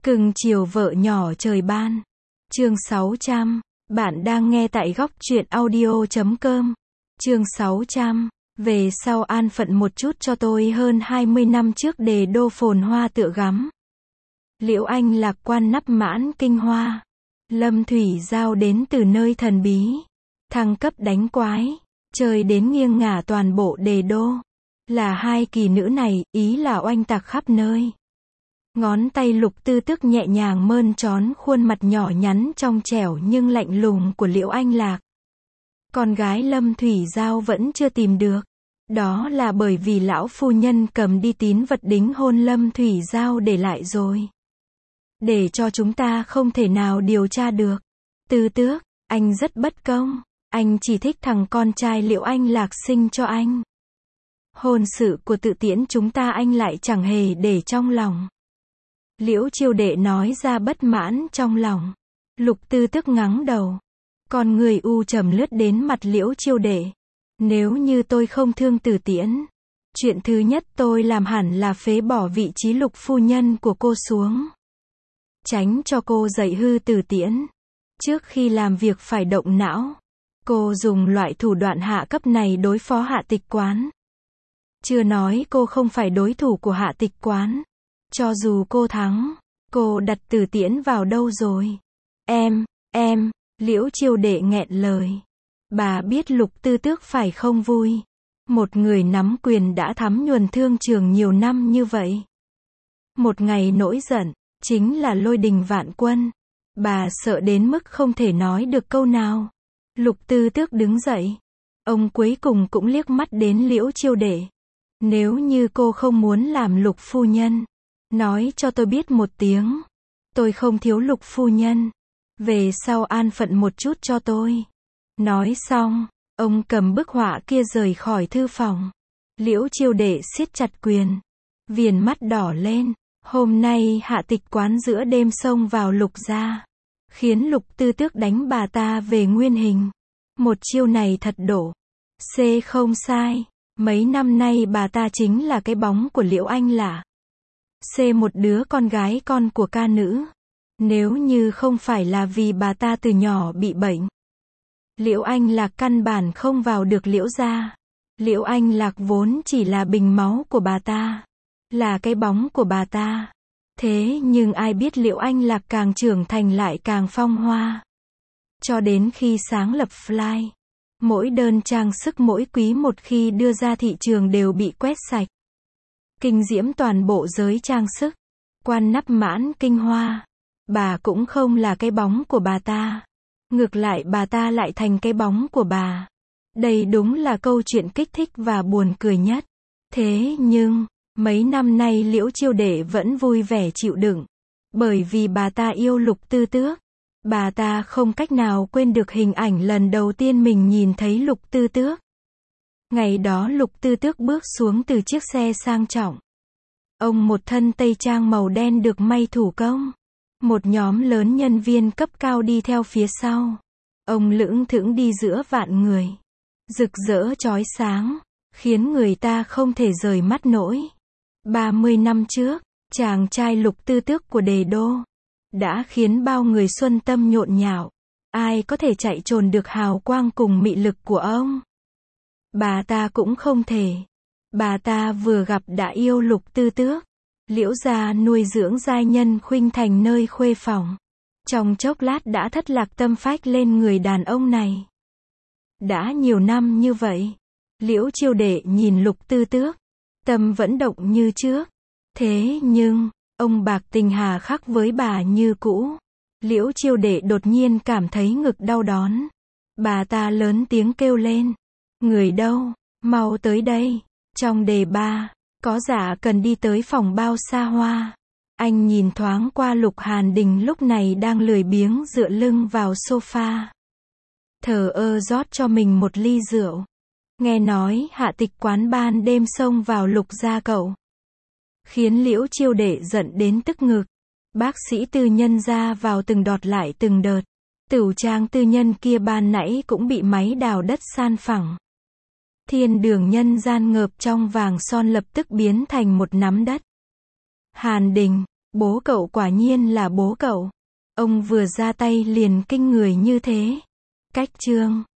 Cưng chiều vợ nhỏ trời ban. Chương 600. Bạn đang nghe tại góc truyện audio.com. Chương 600. Về sau an phận một chút cho tôi hơn 20 năm trước đề đô phồn hoa tựa gắm. Liễu Anh lạc quan nắp mãn kinh hoa. Lâm Thủy Giao đến từ nơi thần bí. Thăng cấp đánh quái. Chơi đến nghiêng ngả toàn bộ đề đô. Là hai kỳ nữ này, ý là oanh tạc khắp nơi. Ngón tay Lục Tư Tước nhẹ nhàng mơn trón khuôn mặt nhỏ nhắn trong trẻo nhưng lạnh lùng của Liễu Anh Lạc. Con gái Lâm Thủy Giao vẫn chưa tìm được. Đó là bởi vì lão phu nhân cầm đi tín vật đính hôn Lâm Thủy Giao để lại rồi. Để cho chúng ta không thể nào điều tra được. Tư Tước, anh rất bất công. Anh chỉ thích thằng con trai Liễu Anh Lạc sinh cho anh. Hôn sự của Tự Tiễn chúng ta anh lại chẳng hề để trong lòng. Liễu Chiêu Đệ nói ra bất mãn trong lòng. Lục Tư Tước ngắng đầu. Con người u trầm lướt đến mặt Liễu Chiêu Đệ. Nếu như tôi không thương Tử Tiễn, chuyện thứ nhất tôi làm hẳn là phế bỏ vị trí Lục phu nhân của cô xuống. Tránh cho cô dạy hư Tử Tiễn. Trước khi làm việc phải động não. Cô dùng loại thủ đoạn hạ cấp này đối phó Hạ Tịch Quán. Chưa nói cô không phải đối thủ của Hạ Tịch Quán. Cho dù cô thắng, cô đặt Tử Tiễn vào đâu rồi? Em, Liễu Chiêu Đệ nghẹn lời. Bà biết Lục Tư Tước phải không vui. Một người nắm quyền đã thắm nhuần thương trường nhiều năm như vậy. Một ngày nổi giận, chính là lôi đình vạn quân. Bà sợ đến mức không thể nói được câu nào. Lục Tư Tước đứng dậy. Ông cuối cùng cũng liếc mắt đến Liễu Chiêu Đệ. Nếu như cô không muốn làm Lục phu nhân, nói cho tôi biết một tiếng. Tôi không thiếu Lục phu nhân. Về sau an phận một chút cho tôi. Nói xong, ông cầm bức họa kia rời khỏi thư phòng. Liễu Chiêu Đệ siết chặt quyền. Viền mắt đỏ lên. Hôm nay Hạ Tịch Quán giữa đêm xông vào Lục gia. Khiến Lục Tư Tước đánh bà ta về nguyên hình. Một chiêu này thật đổ. Không sai. Mấy năm nay bà ta chính là cái bóng của Liễu Anh Lạc. Một đứa con gái con của ca nữ. Nếu như không phải là vì bà ta từ nhỏ bị bệnh, Liễu Anh Lạc căn bản không vào được Liễu gia. Liễu Anh Lạc vốn chỉ là bình máu của bà ta, là cái bóng của bà ta. Thế nhưng ai biết Liễu Anh Lạc càng trưởng thành lại càng phong hoa. Cho đến khi sáng lập Fly, mỗi đơn trang sức mỗi quý một khi đưa ra thị trường đều bị quét sạch. Kinh diễm toàn bộ giới trang sức. Quan nắp mãn kinh hoa. Bà cũng không là cái bóng của bà ta. Ngược lại bà ta lại thành cái bóng của bà. Đây đúng là câu chuyện kích thích và buồn cười nhất. Thế nhưng, mấy năm nay Liễu Chiêu Đệ vẫn vui vẻ chịu đựng. Bởi vì bà ta yêu Lục Tư Tước. Bà ta không cách nào quên được hình ảnh lần đầu tiên mình nhìn thấy Lục Tư Tước. Ngày đó Lục Tư Tước bước xuống từ chiếc xe sang trọng. Ông một thân tây trang màu đen được may thủ công. Một nhóm lớn nhân viên cấp cao đi theo phía sau. Ông lững thững đi giữa vạn người. Rực rỡ chói sáng, khiến người ta không thể rời mắt nổi. 30 năm trước, chàng trai Lục Tư Tước của đề đô đã khiến bao người xuân tâm nhộn nhạo. Ai có thể chạy trốn được hào quang cùng mị lực của ông? Bà ta cũng không thể. Bà ta vừa gặp đã yêu Lục Tư Tước. Liễu gia nuôi dưỡng giai nhân khuynh thành nơi khuê phòng. Trong chốc lát đã thất lạc tâm phách lên người đàn ông này. Đã nhiều năm như vậy, Liễu Chiêu Đệ nhìn Lục Tư Tước, tâm vẫn động như trước. Thế nhưng, ông bạc tình hà khắc với bà như cũ. Liễu Chiêu Đệ đột nhiên cảm thấy ngực đau đón. Bà ta lớn tiếng kêu lên. Người đâu? Mau tới đây. Trong đề ba, có giả cần đi tới phòng bao xa hoa. Anh nhìn thoáng qua Lục Hàn Đình lúc này đang lười biếng dựa lưng vào sofa. Thờ ơ rót cho mình một ly rượu. Nghe nói Hạ Tịch Quán ban đêm xông vào Lục gia cậu. Khiến Liễu Chiêu Đệ giận đến tức ngực. Bác sĩ tư nhân ra vào từng đọt lại từng đợt. Tửu trang tư nhân kia ban nãy cũng bị máy đào đất san phẳng. Thiên đường nhân gian ngợp trong vàng son lập tức biến thành một nắm đất. Hàn Đình, Bố cậu quả nhiên là bố cậu. Ông vừa ra tay liền kinh người như thế. Cách chương